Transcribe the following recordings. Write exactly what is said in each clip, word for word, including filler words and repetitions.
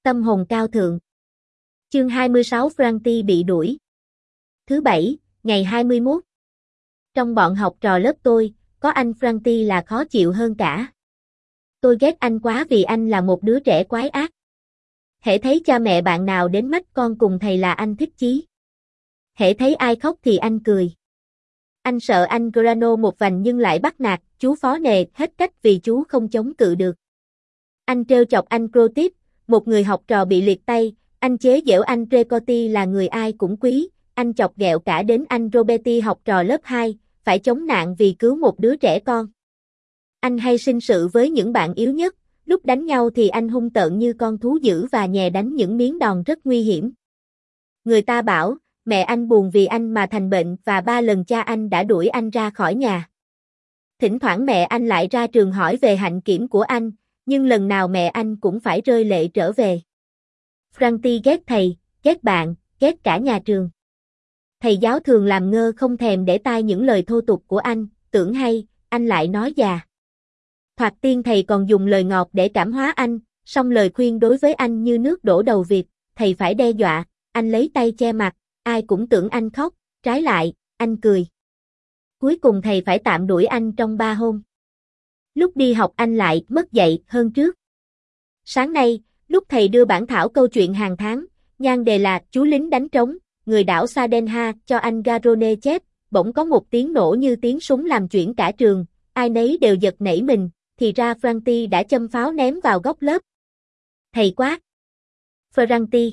Tâm hồn cao thượng. Chương hai mươi sáu Frankie bị đuổi. Thứ bảy, ngày hai mươi mốt. Trong bọn học trò lớp tôi, có anh Frankie là khó chịu hơn cả. Tôi ghét anh quá vì anh là một đứa trẻ quái ác. Hễ thấy cha mẹ bạn nào đến mách con cùng thầy là anh thích chí. Hễ thấy ai khóc thì anh cười. Anh sợ anh Grano một vành nhưng lại bắt nạt chú phó nề hết cách vì chú không chống cự được. Anh trêu chọc anh Crotip, một người học trò bị liệt tay, anh chế giễu anh Trecotti là người ai cũng quý, anh chọc ghẹo cả đến anh Roberti học trò lớp hai, phải chống nạn vì cứu một đứa trẻ con. Anh hay sinh sự với những bạn yếu nhất, lúc đánh nhau thì anh hung tợn như con thú dữ và nhè đánh những miếng đòn rất nguy hiểm. Người ta bảo, mẹ anh buồn vì anh mà thành bệnh và ba lần cha anh đã đuổi anh ra khỏi nhà. Thỉnh thoảng mẹ anh lại ra trường hỏi về hạnh kiểm của anh, nhưng lần nào mẹ anh cũng phải rơi lệ trở về. Frankie ghét thầy, ghét bạn, ghét cả nhà trường. Thầy giáo thường làm ngơ không thèm để tai những lời thô tục của anh, tưởng hay, anh lại nói già. Thoạt tiên thầy còn dùng lời ngọt để cảm hóa anh, song lời khuyên đối với anh như nước đổ đầu vịt, thầy phải đe dọa, anh lấy tay che mặt, ai cũng tưởng anh khóc, trái lại, anh cười. Cuối cùng thầy phải tạm đuổi anh trong ba hôm. Lúc đi học anh lại mất dạy hơn trước. Sáng nay, lúc thầy đưa bản thảo câu chuyện hàng tháng, nhan đề là chú lính đánh trống, người đảo Sardenha cho anh Garrone chép, bỗng có một tiếng nổ như tiếng súng làm chuyển cả trường, ai nấy đều giật nảy mình, thì ra Frankie đã châm pháo ném vào góc lớp. Thầy quát. Frankie.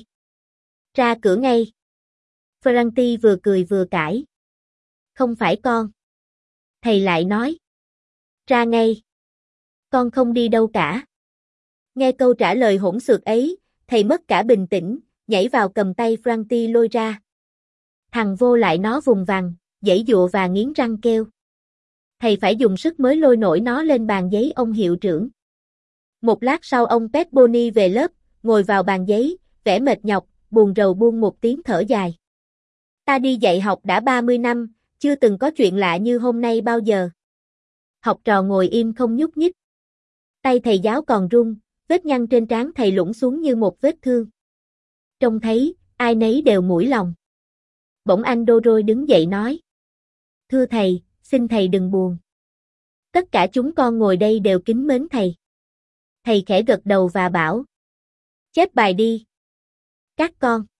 Ra cửa ngay. Frankie vừa cười vừa cãi. Không phải con. Thầy lại nói. Ra ngay. Con không đi đâu cả. Nghe câu trả lời hỗn xược ấy, thầy mất cả bình tĩnh, nhảy vào cầm tay Frankie lôi ra. Thằng vô lại nó vùng vằng, giãy giụa và nghiến răng kêu. Thầy phải dùng sức mới lôi nổi nó lên bàn giấy ông hiệu trưởng. Một lát sau ông Pepponi về lớp, ngồi vào bàn giấy, vẻ mệt nhọc, buồn rầu buông một tiếng thở dài. Ta đi dạy học đã ba mươi năm, chưa từng có chuyện lạ như hôm nay bao giờ. Học trò ngồi im không nhúc nhích. Tay thầy giáo còn run, vết nhăn trên trán thầy lủng xuống như một vết thương. Trông thấy, ai nấy đều mũi lòng. Bỗng anh Doroi đứng dậy nói. Thưa thầy, xin thầy đừng buồn. Tất cả chúng con ngồi đây đều kính mến thầy. Thầy khẽ gật đầu và bảo. Chép bài đi. Các con.